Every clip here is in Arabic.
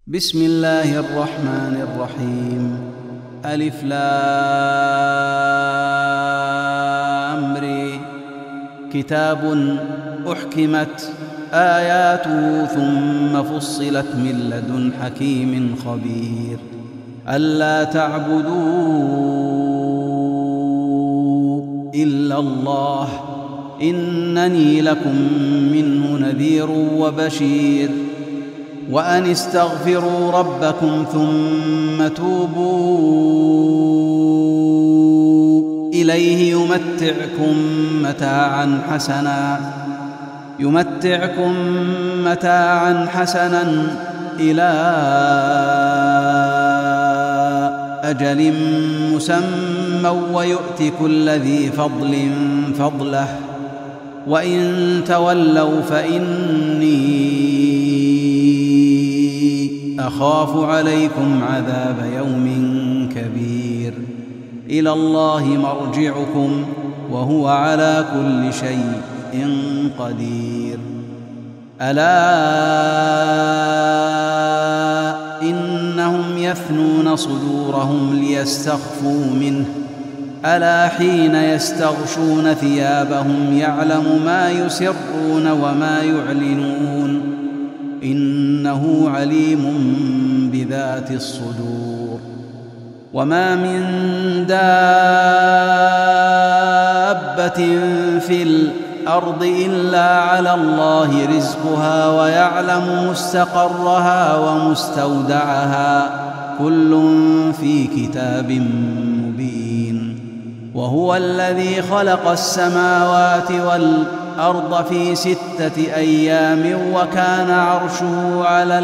بسم الله الرحمن الرحيم. ألف لام ر. كتاب أحكمت آياته ثم فصلت من لدن حكيم خبير. ألا تعبدوا إلا الله إنني لكم منه نذير وبشير. وأن استغفروا ربكم ثم توبوا إليه يمتعكم متاعا حسنا إلى أجل مسمى ويؤت كل ذي فضل فضله. وإن تولوا فإني أخاف عليكم عذاب يوم كبير. إلى الله مرجعكم وهو على كل شيء قدير. ألا إنهم يثنون صدورهم ليستخفوا منه. ألا حين يستغشون ثيابهم يعلم ما يسرون وما يعلنون إنه عليم بذات الصدور. وما من دابة في الأرض إلا على الله رزقها ويعلم مستقرها ومستودعها كل في كتاب مبين. وهو الذي خلق السماوات والأرض في 6 أيام وكان عرشه على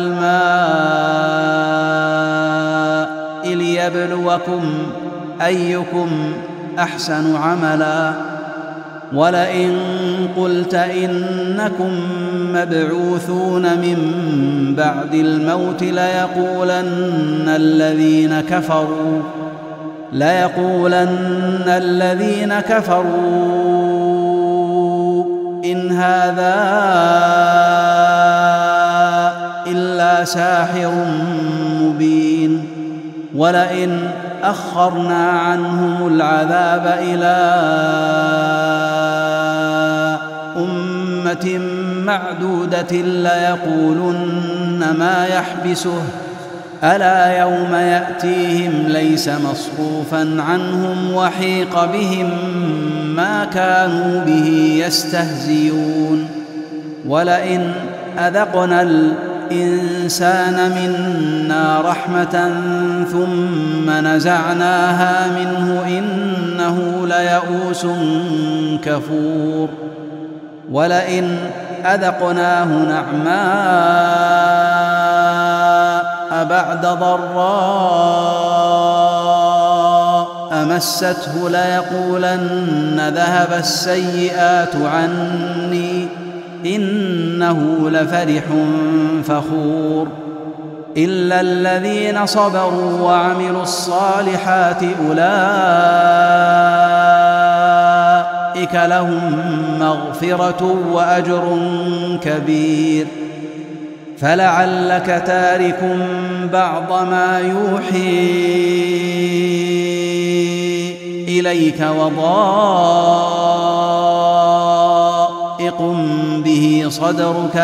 الماء ليبلوكم أيكم أحسن عملا. ولئن قلت إنكم مبعوثون من بعد الموت ليقولن الذين كفروا إن هذا إلا ساحر مبين. ولئن أخرنا عنهم العذاب إلى أمة معدودة ليقولن ما يحبسه. ألا يوم يأتيهم ليس مصروفا عنهم وحيق بهم ما كانوا به يستهزئون. ولئن أذقنا الإنسان منا رحمة ثم نزعناها منه إنه ليئوس كفور. ولئن أذقناه نعماء بعد ضراء مسته ليقولن ذهب السيئات عني إنه لفرح فخور. إلا الذين صبروا وعملوا الصالحات أولئك لهم مغفرة وأجر كبير. فلعلك تارك بعض ما يوحي إليك وضائق به صدرك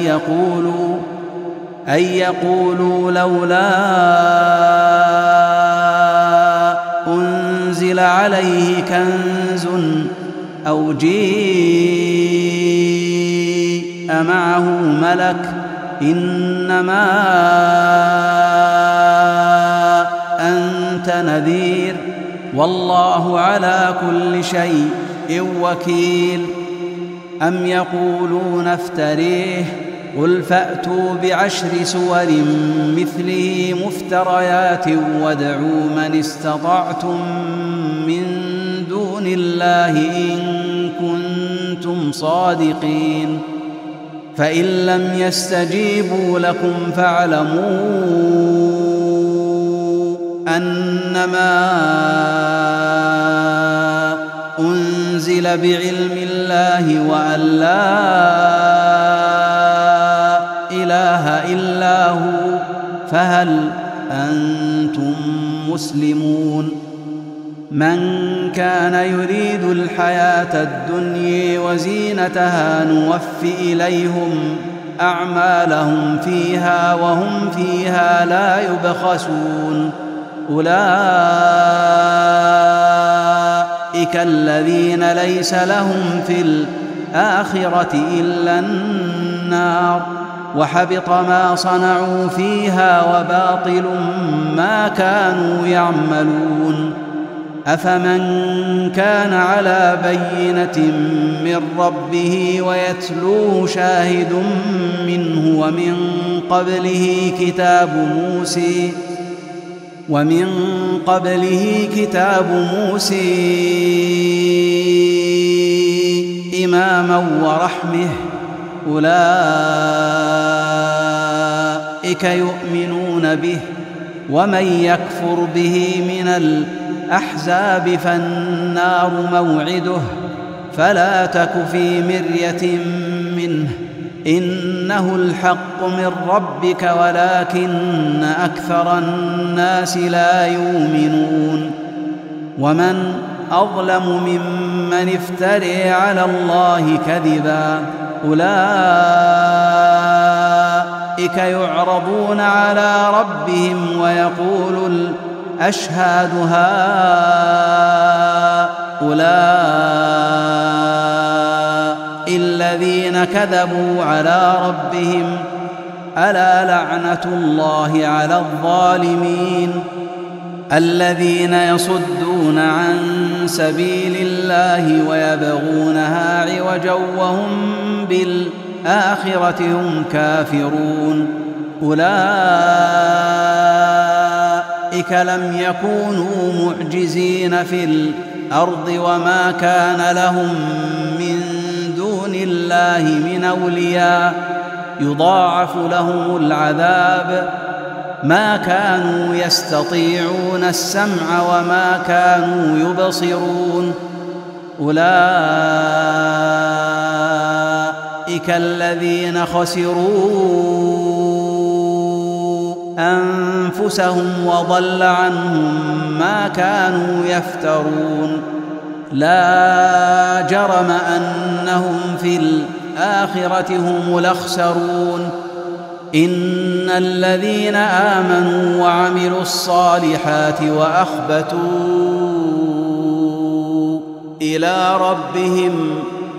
أن يقولوا لولا أنزل عليه كنز أو جيء معه ملك إنما أنت نذير والله على كل شيء وكيل. أم يقولون افتريه قل فأتوا ب10 سور مثله مفتريات وادعوا من استطعتم من دون الله إن كنتم صادقين. فإن لم يستجيبوا لكم فاعلموا أنما أنزل بعلم الله وأن لا إله إلا هو فهل أنتم مسلمون؟ من كان يريد الحياة الدنيا وزينتها نوف إليهم أعمالهم فيها وهم فيها لا يبخسون. أولئك الذين ليس لهم في الآخرة إلا النار، وحبط ما صنعوا فيها وباطل ما كانوا يعملون. أفمن كان على بينة من ربه ويتلوه شاهد منه ومن قبله كتاب موسى إماما ورحمة، أولئك يؤمنون به، ومن يكفر به من الأحزاب فالنار موعده، فلا تك في مرية منه، إنه الحق من ربك ولكن أكثر الناس لا يؤمنون. ومن أظلم ممن افترى على الله كذبا، أولئك يعرضون على ربهم ويقول الأشهاد هؤلاء الذين كذبوا على ربهم، ألا لعنة الله على الظالمين، الذين يصدون عن سبيل الله ويبغونها عوجا وهم بالآخرة هم كافرون. أولئك لم يكونوا معجزين في الأرض وما كان لهم من دون الله من أولياء، يضاعف لهم العذاب، ما كانوا يستطيعون السمع وما كانوا يبصرون. أولئك الذين خسروا أنفسهم وضل عنهم ما كانوا يفترون. لا جرم أنهم في الآخرة هم الأخسرون. إن الذين آمنوا وعملوا الصالحات وأخبتوا إلى ربهم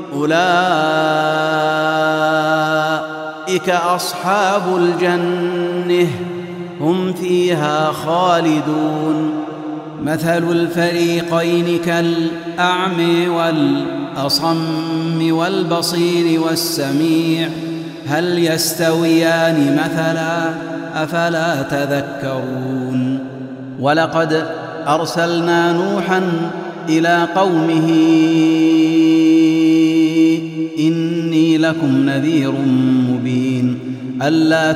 أولئك أصحاب الجنة هم فيها خالدون. مثل الفريقين كالأعمى والأصم والبصير والسميع، هل يستويان مثلا؟ أفلا تذكرون. ولقد أرسلنا نوحا إلى قومه إني لكم نذير مبين ألا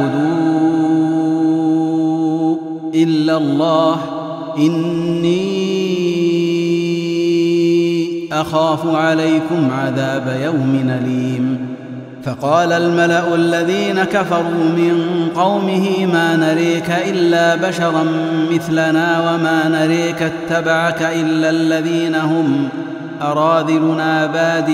تعبدوا إلا الله إني أخاف عليكم عذاب يوم أليم. فقال الملأ الذين كفروا من قومه ما نريك إلا بشرا مثلنا وما نريك اتبعك إلا الذين هم أراذلنا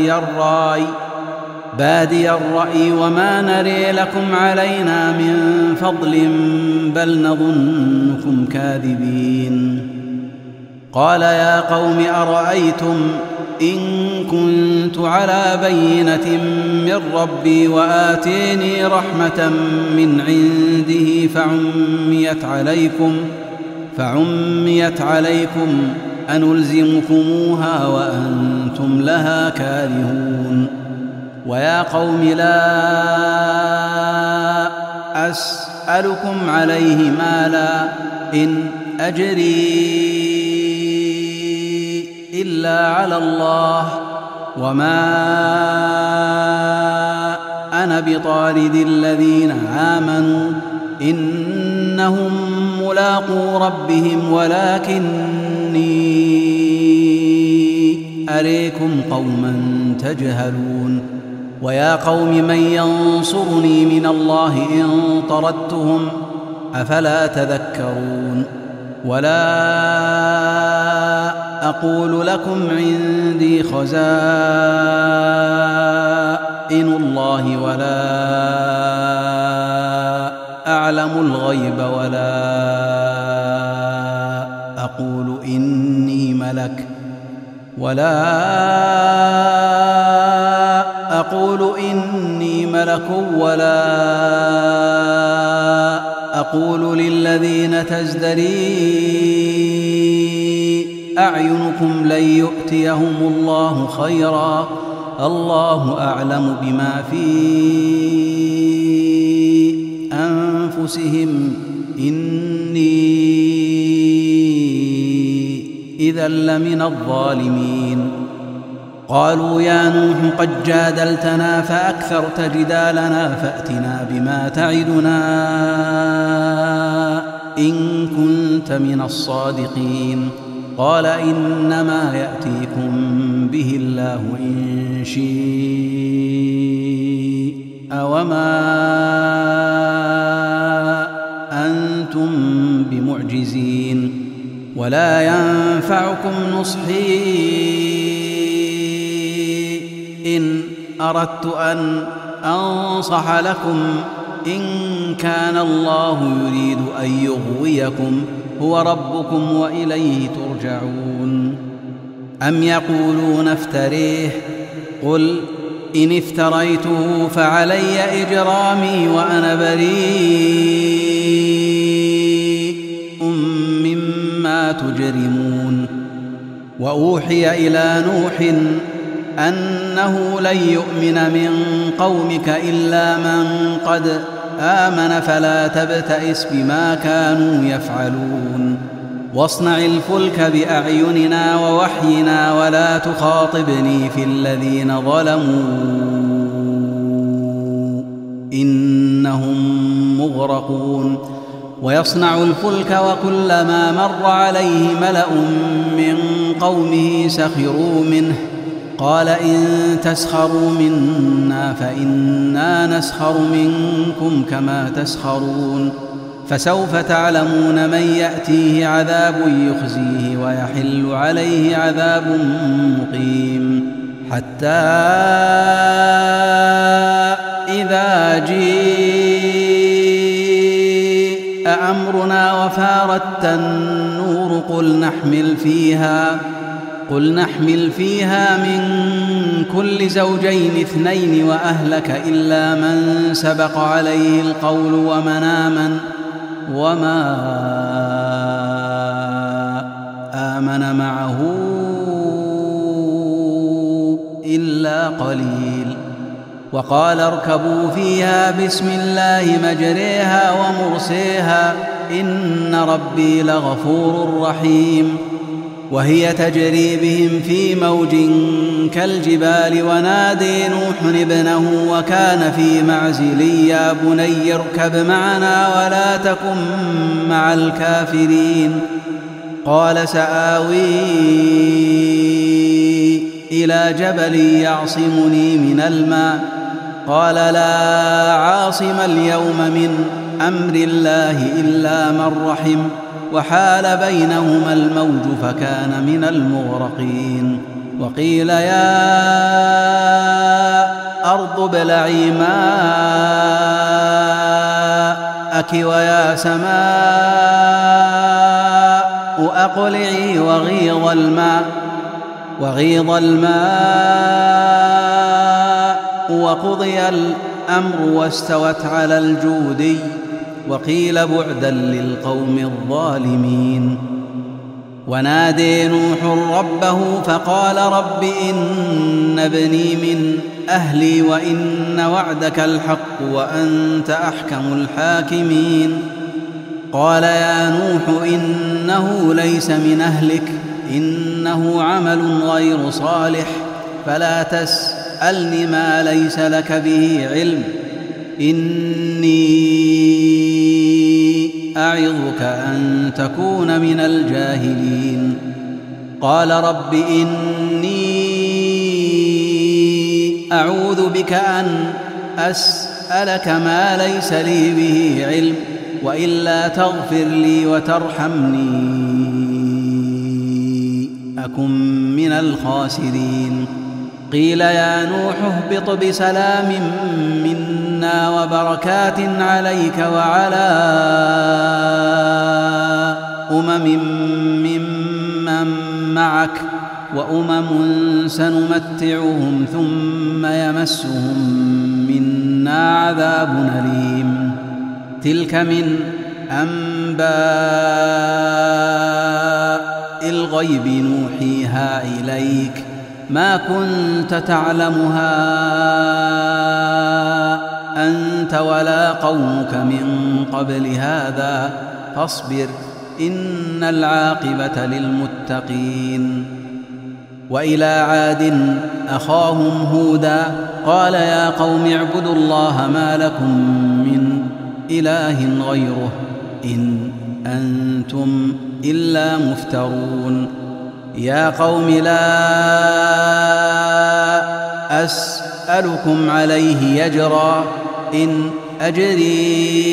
بادي الرأي وما نري لكم علينا من فضل بل نظنكم كاذبين. قال يا قوم أرأيتم إن كنت على بينة من ربي وآتيني رحمة من عنده فعميت عليكم أنلزمكموها وأنتم لها كارهون. ويا قوم لا أسألكم عليه مالا إن أجري إلا على الله وما أنا بطارد الذين آمنوا إنهم ملاقو ربهم ولكني أريكم قوما تجهلون. ويا قوم من ينصرني من الله إن طردتهم أفلا تذكرون ولا أقول لكم عندي خزائن الله ولا أعلم الغيب ولا أقول إني ملك ولا أقول للذين تزدري أعينكم لن يؤتيهم الله خيرا الله أعلم بما في أنفسهم إني إذا لمن الظالمين قالوا يا نوح قد جادلتنا فأكثرت جدالنا فأتنا بما تعدنا إن كنت من الصادقين قال إنما يأتيكم به الله إن شاء وما أنتم بمعجزين ولا ينفعكم نصحي إن أردت أن أنصح لكم إن كان الله يريد أن يغويكم هو ربكم وإليه ترجعون أم يقولون افتريه قل إن افتريته فعلي إجرامي وأنا بريء مما تجرمون وأوحي إلى نوح أنه لن يؤمن من قومك إلا من قد آمن فلا تبتئس بما كانوا يفعلون واصنع الفلك بأعيننا ووحينا ولا تخاطبني في الذين ظلموا إنهم مغرقون ويصنع الفلك وكلما مر عليه ملأ من قومه سخروا منه قال إن تسخروا منا فإنا نسخر منكم كما تسخرون فسوف تعلمون من يأتيه عذاب يخزيه ويحل عليه عذاب مقيم حتى إذا جاء أمرنا وفارت النور قل نحمل فيها من كل زوجين اثنين وأهلك إلا من سبق عليه القول ومن آمن وما آمن معه إلا قليل وقال اركبوا فيها بسم الله مجريها ومرسيها إن ربي لغفور رحيم وهي تجري بهم في موج كالجبال ونادي نوح ابنه وكان في معزل يا بني اركب معنا ولا تكن مع الكافرين قال سآوي إلى جبل يعصمني من الماء قال لا عاصم اليوم من أمر الله إلا من رحم وحال بينهما الموج فكان من المغرقين وقيل يا أرض ابلعي ماءك ويا سماء أقلعي وغيض الماء وقضي الأمر واستوت على الجودي وقيل بعدا للقوم الظالمين ونادي نوح ربه فقال رب إن ابني من أهلي وإن وعدك الحق وأنت أحكم الحاكمين قال يا نوح إنه ليس من أهلك إنه عمل غير صالح فلا تسألني ما ليس لك به علم إني أعظك أن تكون من الجاهلين قال رب إني أعوذ بك أن أسألك ما ليس لي به علم وإلا تغفر لي وترحمني أكن من الخاسرين. قيل يا نوح اهبط بسلام منا وبركات عليك وعلى ممن معك وأمم سنمتعهم ثم يمسهم منا عذاب أليم. تلك من أنباء الغيب نوحيها إليك ما كنت تعلمها أنت ولا قومك من قبل هذا فاصبر إن العاقبة للمتقين. وإلى عاد أخاهم هودا قال يا قوم اعبدوا الله ما لكم من إله غيره إن أنتم إلا مفترون. يا قوم لا أسألكم عليه أجرا إن أجري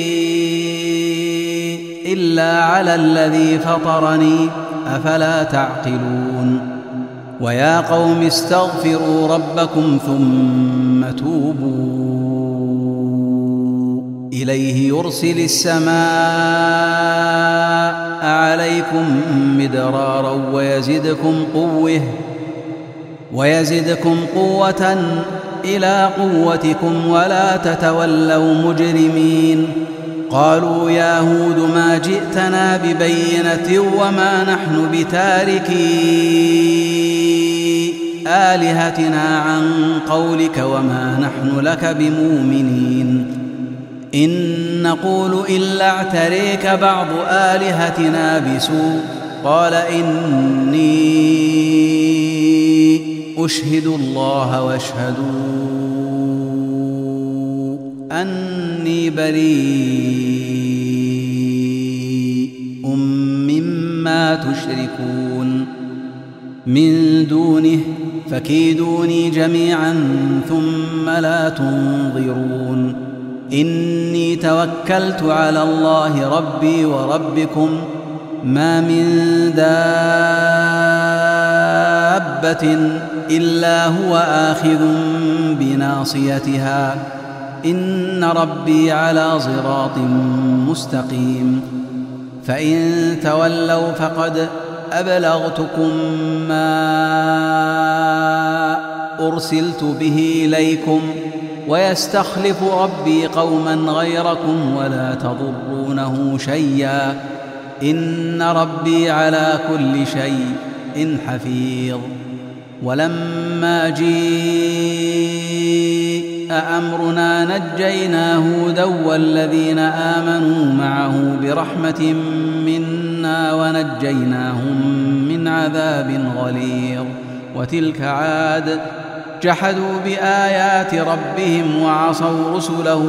إلا على الذي فطرني أفلا تعقلون. ويا قوم استغفروا ربكم ثم توبوا إليه يرسل السماء عليكم مدرارا ويزدكم قوة إلى قوتكم ولا تتولوا مجرمين. قالوا يا هود ما جئتنا ببينة وما نحن بتاركي آلهتنا عن قولك وما نحن لك بمؤمنين. إن نقول إلا اعتريك بعض آلهتنا بسوء. قال إني أشهد الله واشهدوا أني بريء مما تشركون من دونه فكيدوني جميعا ثم لا تنظرون. إني توكلت على الله ربي وربكم ما من دابة إلا هو آخذ بناصيتها إن ربي على صراط مستقيم. فإن تولوا فقد أبلغتكم ما أرسلت به إليكم ويستخلف ربي قوما غيركم ولا تضرونه شيئا إن ربي على كل شيء حفيظ. ولما جيء أمرنا نجينا هودا والذين آمنوا معه برحمة منا ونجيناهم من عذاب غليظ. وتلك عاد جحدوا بآيات ربهم وعصوا رسله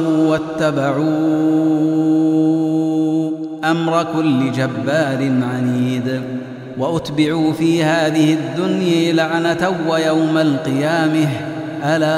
واتبعوا أمر كل جبار عنيد. وأتبعوا في هذه الدنيا لعنة ويوم القيامة ألا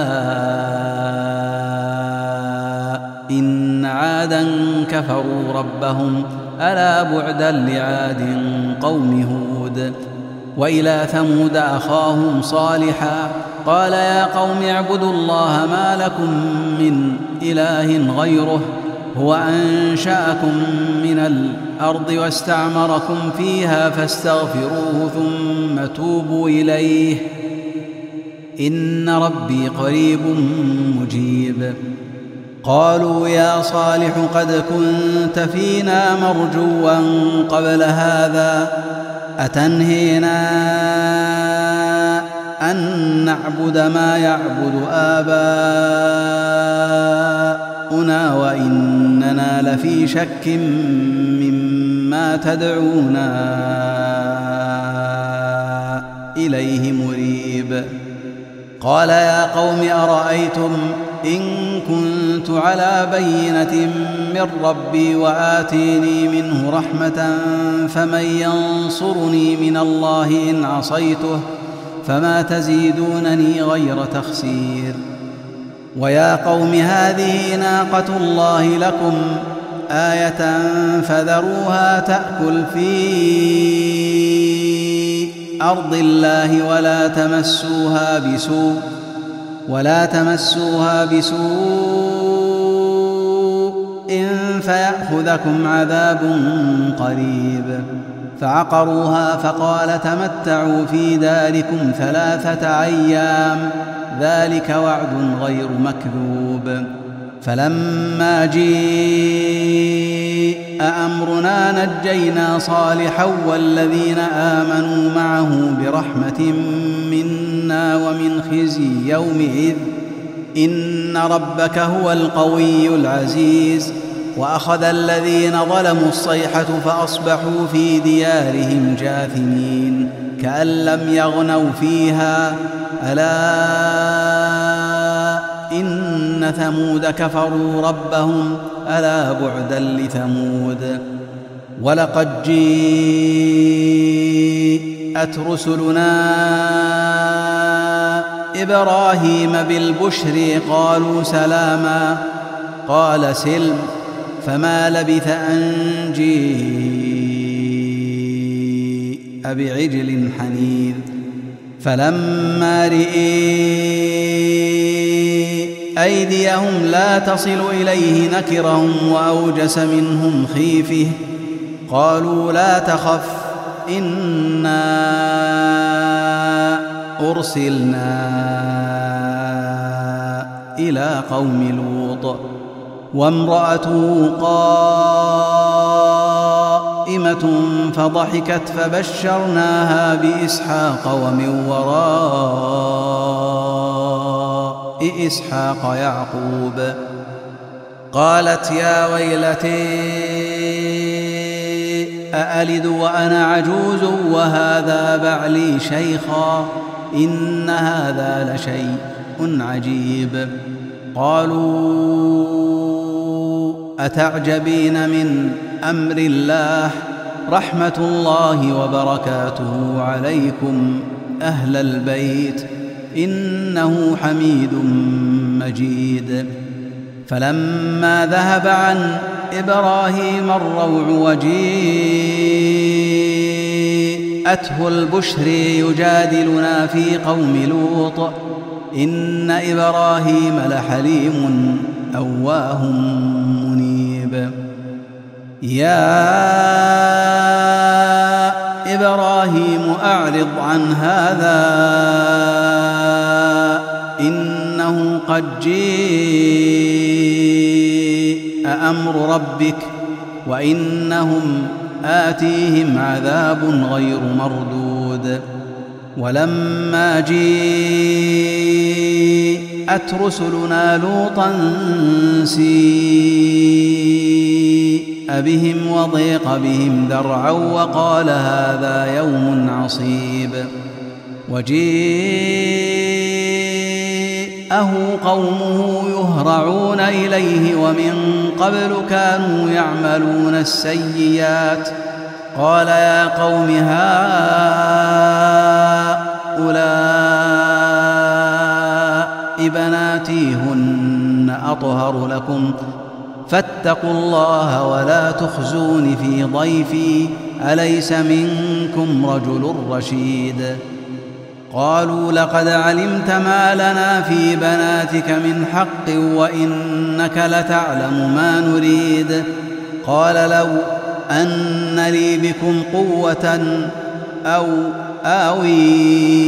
إن عادا كفروا ربهم ألا بعدا لعاد قوم هود. وإلى ثمود أخاهم صالحا قال يا قوم اعبدوا الله ما لكم من إله غيره هو أنشأكم من الأرض واستعمركم فيها فاستغفروه ثم توبوا إليه إن ربي قريب مجيب. قالوا يا صالح قد كنت فينا مرجوا قبل هذا أتنهينا أن نعبد ما يعبد آباؤنا وإننا لفي شك مما تدعونا إليه مريب. قال يا قوم أرأيتم إن كنت على بينة من ربي وآتيني منه رحمة فمن ينصرني من الله إن عصيته فما تزيدونني غير تخسير. ويا قوم هذه ناقة الله لكم آية فذروها تأكل في أرض الله ولا تمسوها بسوء فيأخذكم عذاب قريب. فعقروها فقال تمتعوا في داركم 3 أيام ذلك وعد غير مكذوب. فلما جيء أمرنا نجينا صالحا والذين آمنوا معه برحمة منا ومن خزي يومئذ إن ربك هو القوي العزيز. وأخذ الذين ظلموا الصيحة فأصبحوا في ديارهم جاثمين كأن لم يغنوا فيها ألا إن ثمود كفروا ربهم ألا بعدا لثمود. ولقد جيءت رسلنا إبراهيم بالبشر قالوا سلاما قال سلم فما لبث أن جيء بعجل حنيذ. فلما رئي أيديهم لا تصل إليه نكرهم وأوجس منهم خيفة قالوا لا تخف إنا أرسلنا إلى قوم لوط وامرأته قائمة فضحكت فبشرناها بإسحاق ومن وراء إسحاق يعقوب. قالت يا ويلتي أألد وأنا عجوز وهذا بعلي شيخا إن هذا لشيء عجيب. قالوا أتعجبين من أمر الله رحمة الله وبركاته عليكم أهل البيت إنه حميد مجيد. فلما ذهب عن إبراهيم الروع وجيءته البشر يجادلنا في قوم لوط إن إبراهيم لحليم أواه منيب. يا إبراهيم أعرض عن هذا إنه قد جيء أمر ربك وإنهم آتيهم عذاب غير مردود. ولما جيءت رسلنا لوطا سيء بهم وضيق بهم ذرعا وقال هذا يوم عصيب. وجيءه قومه يهرعون إليه ومن قبل كانوا يعملون السيئات قال يا قوم هؤلاء بناتي هن أطهر لكم فاتقوا الله ولا تخزون في ضيفي أليس منكم رجل رشيد. قالوا لقد علمت ما لنا في بناتك من حق وإنك لتعلم ما نريد. قال لو أن لي بكم قوة أو آوي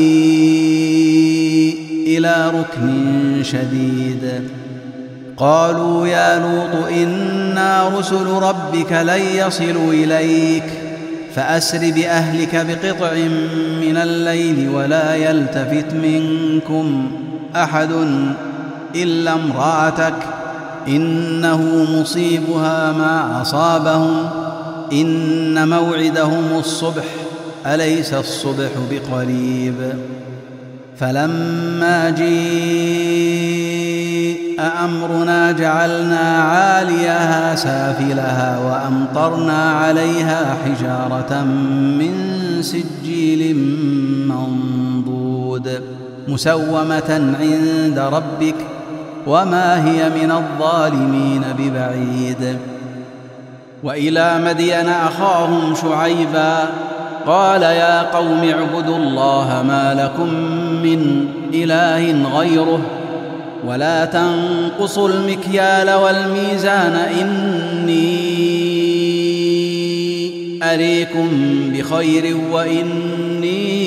إلى ركن شديد. قالوا يا لوط إنا رسل ربك لن يصلوا إليك فأسر بأهلك بقطع من الليل ولا يلتفت منكم أحد إلا امرأتك إنه مصيبها ما أصابهم إن موعدهم الصبح أليس الصبح بقريب. فلما جيء أمرنا جعلنا عاليها سافلها وأمطرنا عليها حجارة من سجيل منضود مسومة عند ربك وما هي من الظالمين ببعيد. وإلى مدين أخاهم شعيبا قال يا قوم اعبدوا الله ما لكم من إله غيره ولا تنقصوا المكيال والميزان إني أريكم بخير وإني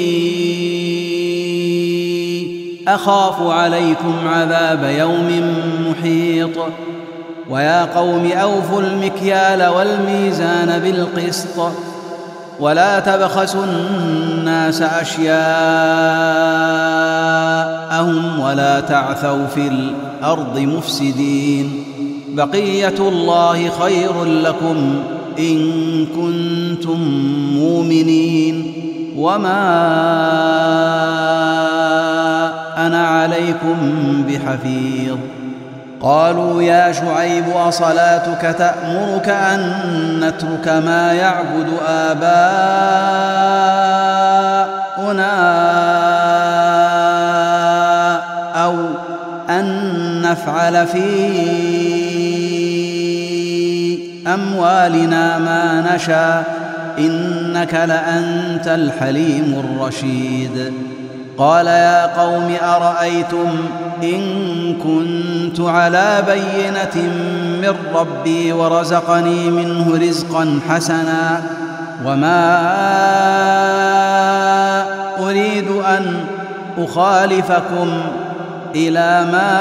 أخاف عليكم عذاب يوم محيط ويا قوم أوفوا المكيال والميزان بالقسط ولا تبخسوا الناس أشياءهم ولا تعثوا في الأرض مفسدين بقية الله خير لكم إن كنتم مؤمنين وما أنا عليكم بحفيظ قالوا يا شعيب أصلاتك تأمرك أن نترك ما يعبد آباؤنا أو أن نفعل في أموالنا ما نشاء إنك لأنت الحليم الرشيد قال يا قوم أرأيتم إن كنت على بينة من ربي ورزقني منه رزقا حسنا وما أريد أن أخالفكم إلى ما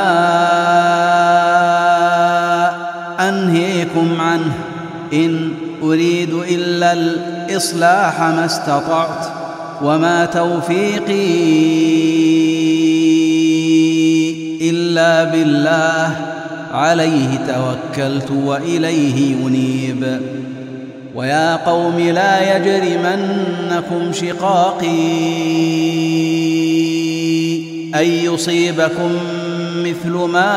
أنهيكم عنه إن أريد إلا الإصلاح ما استطعت وما توفيقي إلا بالله عليه توكلت وإليه ينيب ويا قوم لا يجرمنكم شقاقي أن يصيبكم مثل ما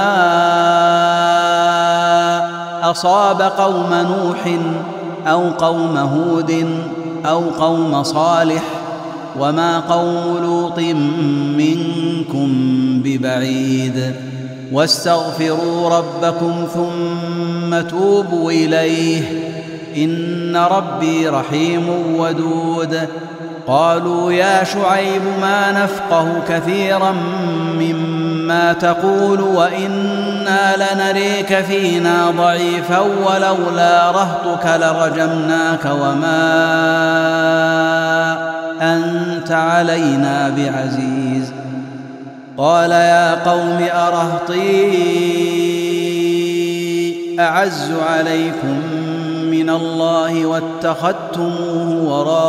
أصاب قوم نوح أو قوم هود أو قوم صالح وما قوم لوط منكم ببعيد واستغفروا ربكم ثم توبوا إليه إن ربي رحيم ودود قالوا يا شعيب ما نفقه كثيرا مما تقول وإنا لنريك فينا ضعيفا ولولا رهطك لرجمناك وما أنت علينا بعزيز قال يا قوم أرهطي أعز عليكم من الله واتخذتموه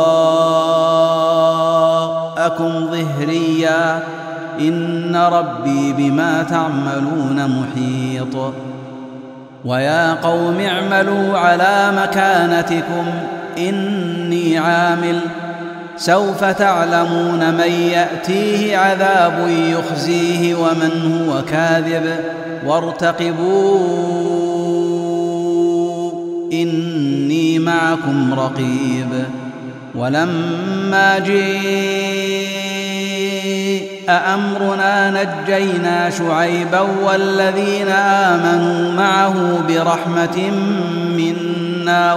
وراءكم ظهريا إن ربي بما تعملون محيط ويا قوم اعملوا على مكانتكم إني عامل سوف تعلمون من يأتيه عذاب يخزيه ومن هو كاذب وارتقبوا إني معكم رقيب ولما جاء أمرنا نجينا شعيبا والذين آمنوا معه برحمة منا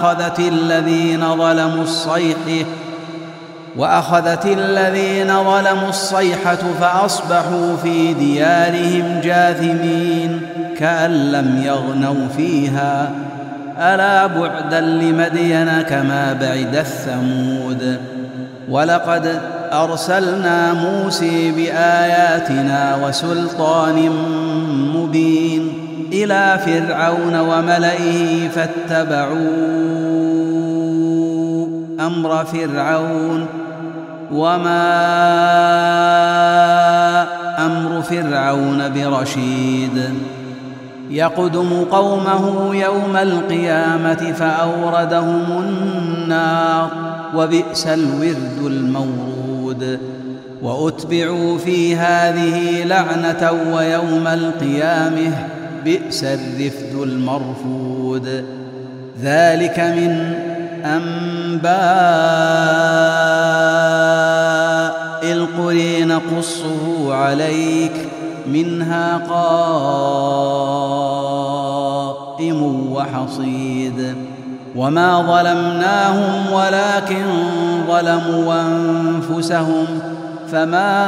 وأخذت الذين ظلموا الصيحة فأصبحوا في ديارهم جاثمين كأن لم يغنوا فيها ألا بعدا لمدين كما بعد الثمود ولقد أرسلنا موسى بآياتنا وسلطان مبين إلى فرعون وملئه فاتبعوا أمر فرعون وما أمر فرعون برشيد يقدم قومه يوم القيامة فأوردهم النار وبئس الورد المورود وأتبعوا في هذه لعنة ويوم القيامة بئس الرفد المرفود ذلك من أنباء القرى نقصه عليك منها قائم وحصيد وما ظلمناهم ولكن ظلموا أنفسهم فما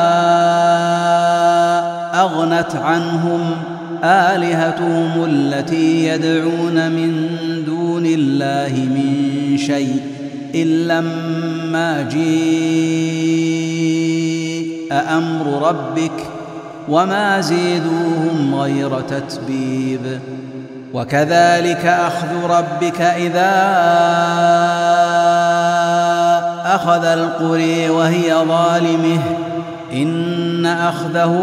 أغنت عنهم آلهتهم التي يدعون من دون الله من شيء إلا لما جيء أمر ربك وما زيدوهم غير تتبيب. وكذلك أخذ ربك إذا أخذ القرى وهي ظالمة إن أخذه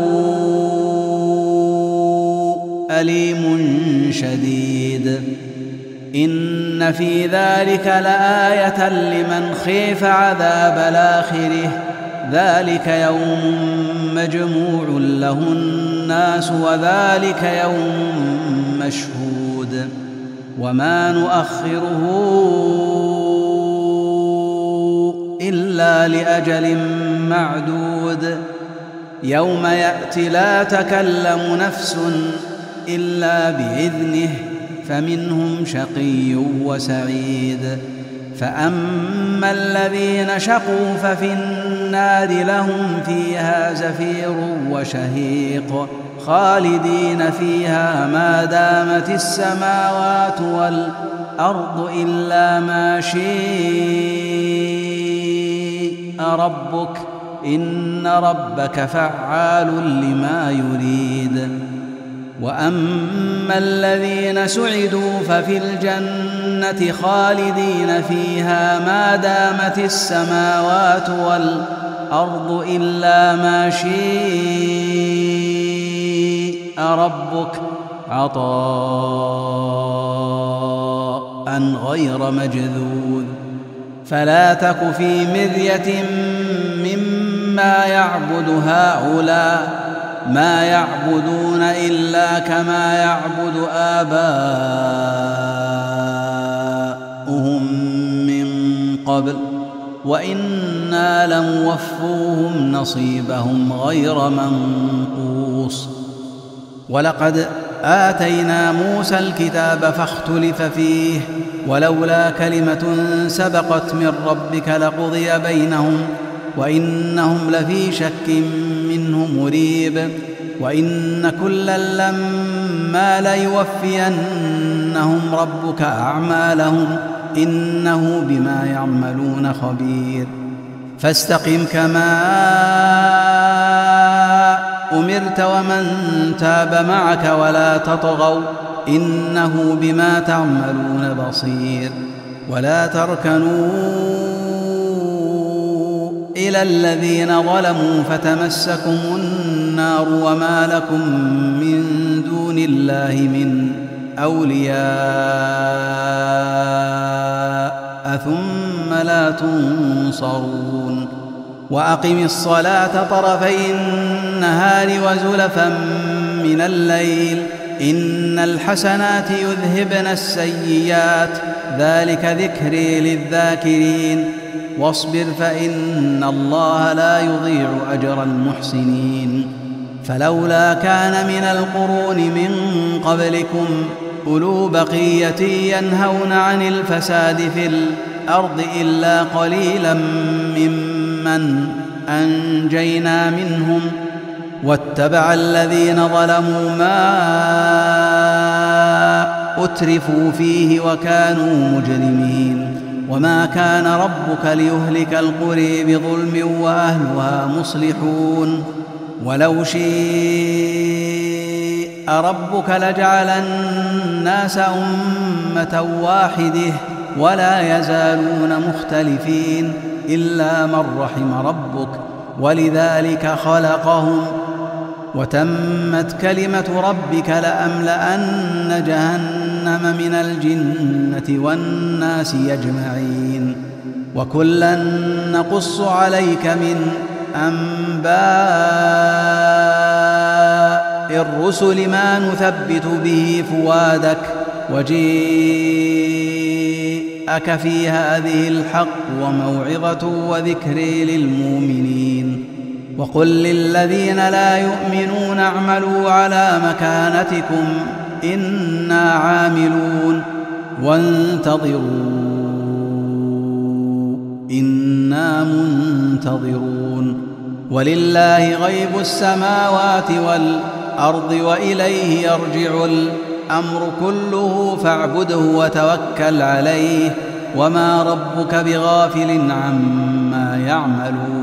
أليم شديد. إن في ذلك لآية لمن خيف عذاب الآخرة ذلك يوم مجموع له الناس وذلك يوم مشهود وما نؤخره إلا لأجل معدود يوم يأتي لا تكلم نفس إلا بإذنه فمنهم شقي وسعيد. فأما الذين شقوا ففي النار لهم فيها زفير وشهيق خالدين فيها ما دامت السماوات والأرض إلا ما شاء ربك إن ربك فعال لما يريد. وأما الذين سعدوا ففي الجنة خالدين فيها ما دامت السماوات والأرض إلا ما شاء ربك عطاء غير مجذوذ. فلا تك في مرية مما يعبد هؤلاء ما يعبدون إلا كما يعبد آباؤهم من قبل وإنا لموفوهم نصيبهم غير منقوص. ولقد آتينا موسى الكتاب فاختلف فيه ولولا كلمة سبقت من ربك لقضي بينهم وإنهم لفي شك منه مريب. وإن كلا لما ليوفينهم ربك أعمالهم إنه بما يعملون خبير. فاستقم كما أمرت ومن تاب معك ولا تطغوا إنه بما تعملون بصير. ولا تركنوا إلى الذين ظلموا فتمسكم النار وما لكم من دون الله من أولياء ثم لا تنصرون. وأقم الصلاة طرفي النهار وزلفا من الليل إن الحسنات يذهبن السيئات ذلك ذكري للذاكرين. واصبر فإن الله لا يضيع أجر المحسنين. فلولا كان من القرون من قبلكم أولو بقية ينهون عن الفساد في الأرض إلا قليلا ممن أنجينا منهم واتبع الذين ظلموا ما أترفوا فيه وكانوا مجرمين. وما كان ربك ليهلك القرى بظلم وأهلها مصلحون. ولو شاء ربك لجعل الناس أمة واحدة ولا يزالون مختلفين إلا من رحم ربك ولذلك خلقهم. وتمت كلمة ربك لأملأن جهنم من الجنة والناس أجمعين. وكلا نقص عليك من أنباء الرسل ما نثبت به فؤادك وجيءك في هذه الحق وموعظة وذكر للمؤمنين. وقل للذين لا يؤمنون اعملوا على مكانتكم إنا عاملون وانتظروا إنا منتظرون ولله غيب السماوات والأرض وإليه يرجع الأمر كله فاعبده وتوكل عليه وما ربك بغافل عما يعملون